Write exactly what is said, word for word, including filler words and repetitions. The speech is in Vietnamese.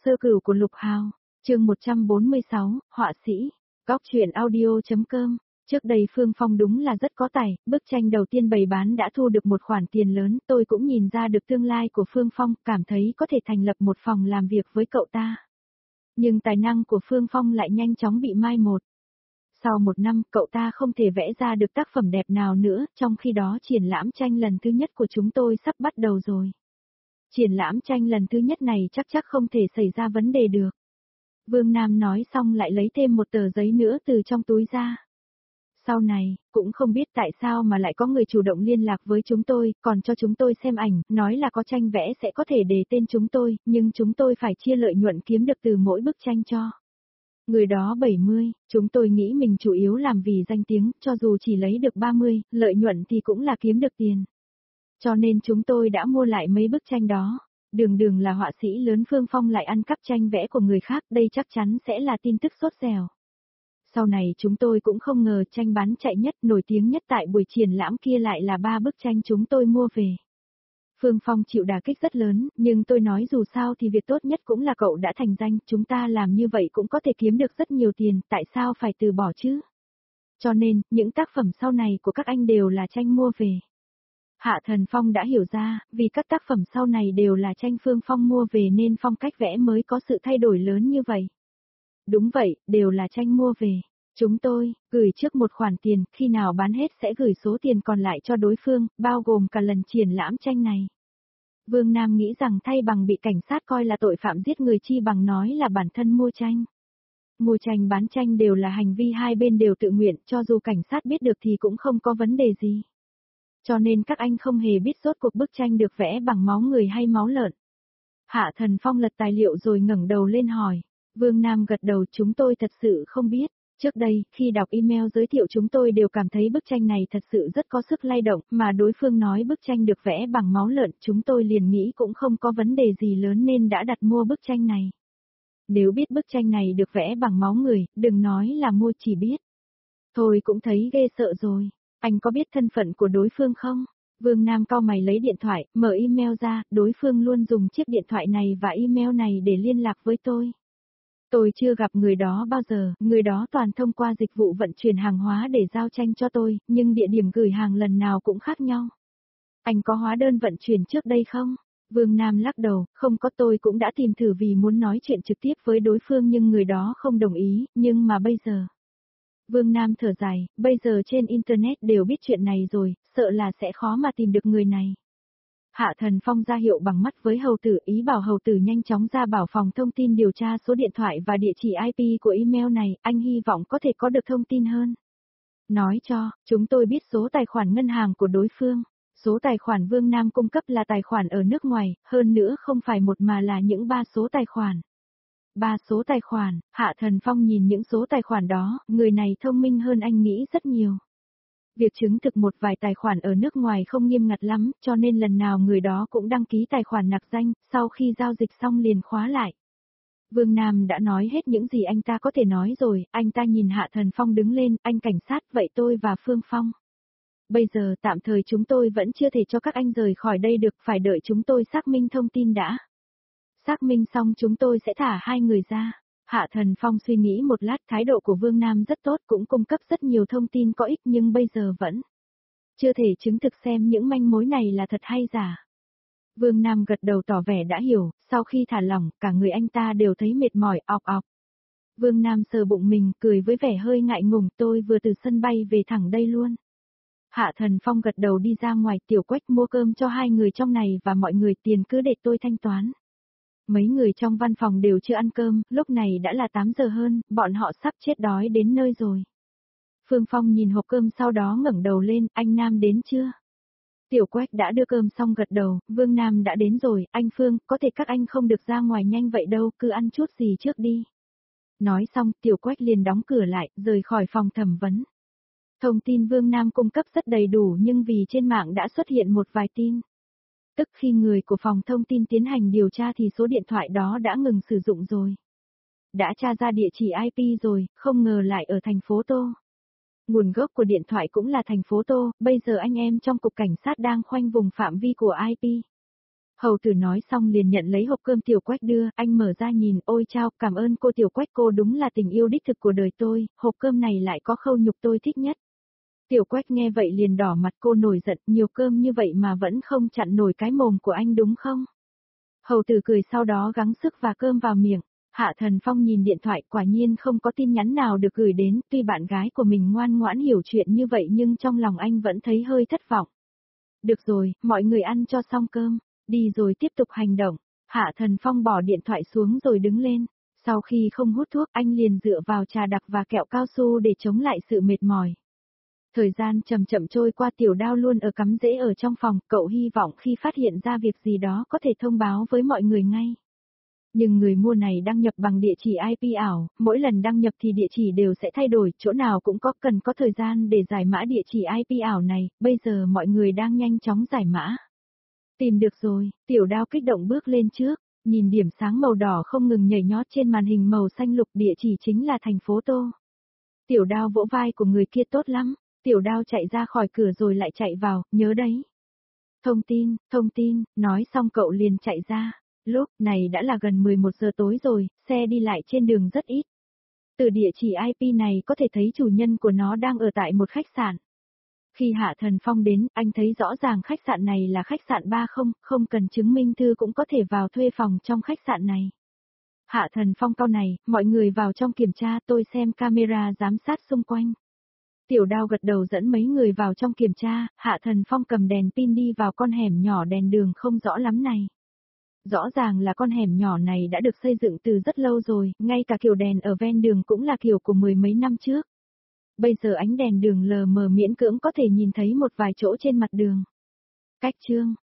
Sơ cửu của Lục Hào, chương một trăm bốn mươi sáu, họa sĩ, góc truyện audio.com. Trước đây Phương Phong đúng là rất có tài, bức tranh đầu tiên bày bán đã thu được một khoản tiền lớn, tôi cũng nhìn ra được tương lai của Phương Phong, cảm thấy có thể thành lập một phòng làm việc với cậu ta. Nhưng tài năng của Phương Phong lại nhanh chóng bị mai một. Sau một năm, cậu ta không thể vẽ ra được tác phẩm đẹp nào nữa, trong khi đó triển lãm tranh lần thứ nhất của chúng tôi sắp bắt đầu rồi. Triển lãm tranh lần thứ nhất này chắc chắc không thể xảy ra vấn đề được. Vương Nam nói xong lại lấy thêm một tờ giấy nữa từ trong túi ra. Sau này, cũng không biết tại sao mà lại có người chủ động liên lạc với chúng tôi, còn cho chúng tôi xem ảnh, nói là có tranh vẽ sẽ có thể đề tên chúng tôi, nhưng chúng tôi phải chia lợi nhuận kiếm được từ mỗi bức tranh cho. Người đó bảy mươi, chúng tôi nghĩ mình chủ yếu làm vì danh tiếng, cho dù chỉ lấy được ba mươi, lợi nhuận thì cũng là kiếm được tiền. Cho nên chúng tôi đã mua lại mấy bức tranh đó. Đường đường là họa sĩ lớn Phương Phong lại ăn cắp tranh vẽ của người khác, đây chắc chắn sẽ là tin tức sốt dẻo. Sau này chúng tôi cũng không ngờ tranh bán chạy nhất, nổi tiếng nhất tại buổi triển lãm kia lại là ba bức tranh chúng tôi mua về. Phương Phong chịu đả kích rất lớn, nhưng tôi nói dù sao thì việc tốt nhất cũng là cậu đã thành danh, chúng ta làm như vậy cũng có thể kiếm được rất nhiều tiền, tại sao phải từ bỏ chứ? Cho nên, những tác phẩm sau này của các anh đều là tranh mua về. Hạ Thần Phong đã hiểu ra, vì các tác phẩm sau này đều là tranh Phương Phong mua về nên phong cách vẽ mới có sự thay đổi lớn như vậy. Đúng vậy, đều là tranh mua về. Chúng tôi, gửi trước một khoản tiền, khi nào bán hết sẽ gửi số tiền còn lại cho đối phương, bao gồm cả lần triển lãm tranh này. Vương Nam nghĩ rằng thay bằng bị cảnh sát coi là tội phạm giết người chi bằng nói là bản thân mua tranh. Mua tranh bán tranh đều là hành vi hai bên đều tự nguyện, cho dù cảnh sát biết được thì cũng không có vấn đề gì. Cho nên các anh không hề biết rốt cuộc bức tranh được vẽ bằng máu người hay máu lợn. Hạ Thần Phong lật tài liệu rồi ngẩng đầu lên hỏi. Vương Nam gật đầu, chúng tôi thật sự không biết. Trước đây, khi đọc email giới thiệu chúng tôi đều cảm thấy bức tranh này thật sự rất có sức lay động, mà đối phương nói bức tranh được vẽ bằng máu lợn, chúng tôi liền nghĩ cũng không có vấn đề gì lớn nên đã đặt mua bức tranh này. Nếu biết bức tranh này được vẽ bằng máu người, đừng nói là mua, chỉ biết. Thôi cũng thấy ghê sợ rồi. Anh có biết thân phận của đối phương không? Vương Nam cau mày lấy điện thoại, mở email ra, đối phương luôn dùng chiếc điện thoại này và email này để liên lạc với tôi. Tôi chưa gặp người đó bao giờ, người đó toàn thông qua dịch vụ vận chuyển hàng hóa để giao tranh cho tôi, nhưng địa điểm gửi hàng lần nào cũng khác nhau. Anh có hóa đơn vận chuyển trước đây không? Vương Nam lắc đầu, không có, tôi cũng đã tìm thử vì muốn nói chuyện trực tiếp với đối phương nhưng người đó không đồng ý, nhưng mà bây giờ... Vương Nam thở dài, bây giờ trên Internet đều biết chuyện này rồi, sợ là sẽ khó mà tìm được người này. Hạ Thần Phong ra hiệu bằng mắt với hầu tử, ý bảo hầu tử nhanh chóng ra bảo phòng thông tin điều tra số điện thoại và địa chỉ i pê của email này, anh hy vọng có thể có được thông tin hơn. Nói cho, chúng tôi biết số tài khoản ngân hàng của đối phương. Số tài khoản Vương Nam cung cấp là tài khoản ở nước ngoài, hơn nữa không phải một mà là những ba số tài khoản. Ba số tài khoản, Hạ Thần Phong nhìn những số tài khoản đó, người này thông minh hơn anh nghĩ rất nhiều. Việc chứng thực một vài tài khoản ở nước ngoài không nghiêm ngặt lắm, cho nên lần nào người đó cũng đăng ký tài khoản nặc danh, sau khi giao dịch xong liền khóa lại. Vương Nam đã nói hết những gì anh ta có thể nói rồi, anh ta nhìn Hạ Thần Phong đứng lên, anh cảnh sát, vậy tôi và Phương Phong. Bây giờ tạm thời chúng tôi vẫn chưa thể cho các anh rời khỏi đây được, phải đợi chúng tôi xác minh thông tin đã. Xác minh xong chúng tôi sẽ thả hai người ra. Hạ Thần Phong suy nghĩ một lát, thái độ của Vương Nam rất tốt, cũng cung cấp rất nhiều thông tin có ích nhưng bây giờ vẫn chưa thể chứng thực xem những manh mối này là thật hay giả. Vương Nam gật đầu tỏ vẻ đã hiểu, sau khi thả lỏng, cả người anh ta đều thấy mệt mỏi, ọc ọc. Vương Nam sờ bụng mình, cười với vẻ hơi ngại ngùng, tôi vừa từ sân bay về thẳng đây luôn. Hạ Thần Phong gật đầu đi ra ngoài, Tiểu Quách mua cơm cho hai người trong này và mọi người, tiền cứ để tôi thanh toán. Mấy người trong văn phòng đều chưa ăn cơm, lúc này đã là tám giờ hơn, bọn họ sắp chết đói đến nơi rồi. Phương Phong nhìn hộp cơm sau đó ngẩng đầu lên, anh Nam đến chưa? Tiểu Quách đã đưa cơm xong gật đầu, Vương Nam đã đến rồi, anh Phương, có thể các anh không được ra ngoài nhanh vậy đâu, cứ ăn chút gì trước đi. Nói xong, Tiểu Quách liền đóng cửa lại, rời khỏi phòng thẩm vấn. Thông tin Vương Nam cung cấp rất đầy đủ nhưng vì trên mạng đã xuất hiện một vài tin. Tức khi người của phòng thông tin tiến hành điều tra thì số điện thoại đó đã ngừng sử dụng rồi. Đã tra ra địa chỉ i pê rồi, không ngờ lại ở thành phố Tô. Nguồn gốc của điện thoại cũng là thành phố Tô, bây giờ anh em trong cục cảnh sát đang khoanh vùng phạm vi của i pê. Hầu tử nói xong liền nhận lấy hộp cơm Tiểu Quách đưa, anh mở ra nhìn, ôi chao, cảm ơn cô Tiểu Quách, cô đúng là tình yêu đích thực của đời tôi, hộp cơm này lại có khâu nhục tôi thích nhất. Tiểu Quách nghe vậy liền đỏ mặt, cô nổi giận, nhiều cơm như vậy mà vẫn không chặn nổi cái mồm của anh đúng không? Hầu tử cười sau đó gắng sức và cơm vào miệng. Hạ Thần Phong nhìn điện thoại, quả nhiên không có tin nhắn nào được gửi đến, tuy bạn gái của mình ngoan ngoãn hiểu chuyện như vậy nhưng trong lòng anh vẫn thấy hơi thất vọng. Được rồi, mọi người ăn cho xong cơm, đi rồi tiếp tục hành động. Hạ Thần Phong bỏ điện thoại xuống rồi đứng lên. Sau khi không hút thuốc, anh liền dựa vào trà đặc và kẹo cao su để chống lại sự mệt mỏi. Thời gian chậm chậm trôi qua, Tiểu Đao luôn ở cắm rễ ở trong phòng, cậu hy vọng khi phát hiện ra việc gì đó có thể thông báo với mọi người ngay. Nhưng người mua này đăng nhập bằng địa chỉ i pê ảo, mỗi lần đăng nhập thì địa chỉ đều sẽ thay đổi, chỗ nào cũng có, cần có thời gian để giải mã địa chỉ i pê ảo này, bây giờ mọi người đang nhanh chóng giải mã. Tìm được rồi, Tiểu Đao kích động bước lên trước, nhìn điểm sáng màu đỏ không ngừng nhảy nhót trên màn hình màu xanh lục, địa chỉ chính là thành phố Tô. Tiểu Đao vỗ vai của người kia, tốt lắm. Tiểu Đao chạy ra khỏi cửa rồi lại chạy vào, nhớ đấy. Thông tin, thông tin, nói xong cậu liền chạy ra. Lúc này đã là gần mười một giờ tối rồi, xe đi lại trên đường rất ít. Từ địa chỉ i pê này có thể thấy chủ nhân của nó đang ở tại một khách sạn. Khi Hạ Thần Phong đến, anh thấy rõ ràng khách sạn này là khách sạn ba không, không cần chứng minh thư cũng có thể vào thuê phòng trong khách sạn này. Hạ Thần Phong cau này, mọi người vào trong kiểm tra, tôi xem camera giám sát xung quanh. Tiểu Đao gật đầu dẫn mấy người vào trong kiểm tra, Hạ Thần Phong cầm đèn pin đi vào con hẻm nhỏ đèn đường không rõ lắm này. Rõ ràng là con hẻm nhỏ này đã được xây dựng từ rất lâu rồi, ngay cả kiểu đèn ở ven đường cũng là kiểu của mười mấy năm trước. Bây giờ ánh đèn đường lờ mờ miễn cưỡng có thể nhìn thấy một vài chỗ trên mặt đường. Cách chương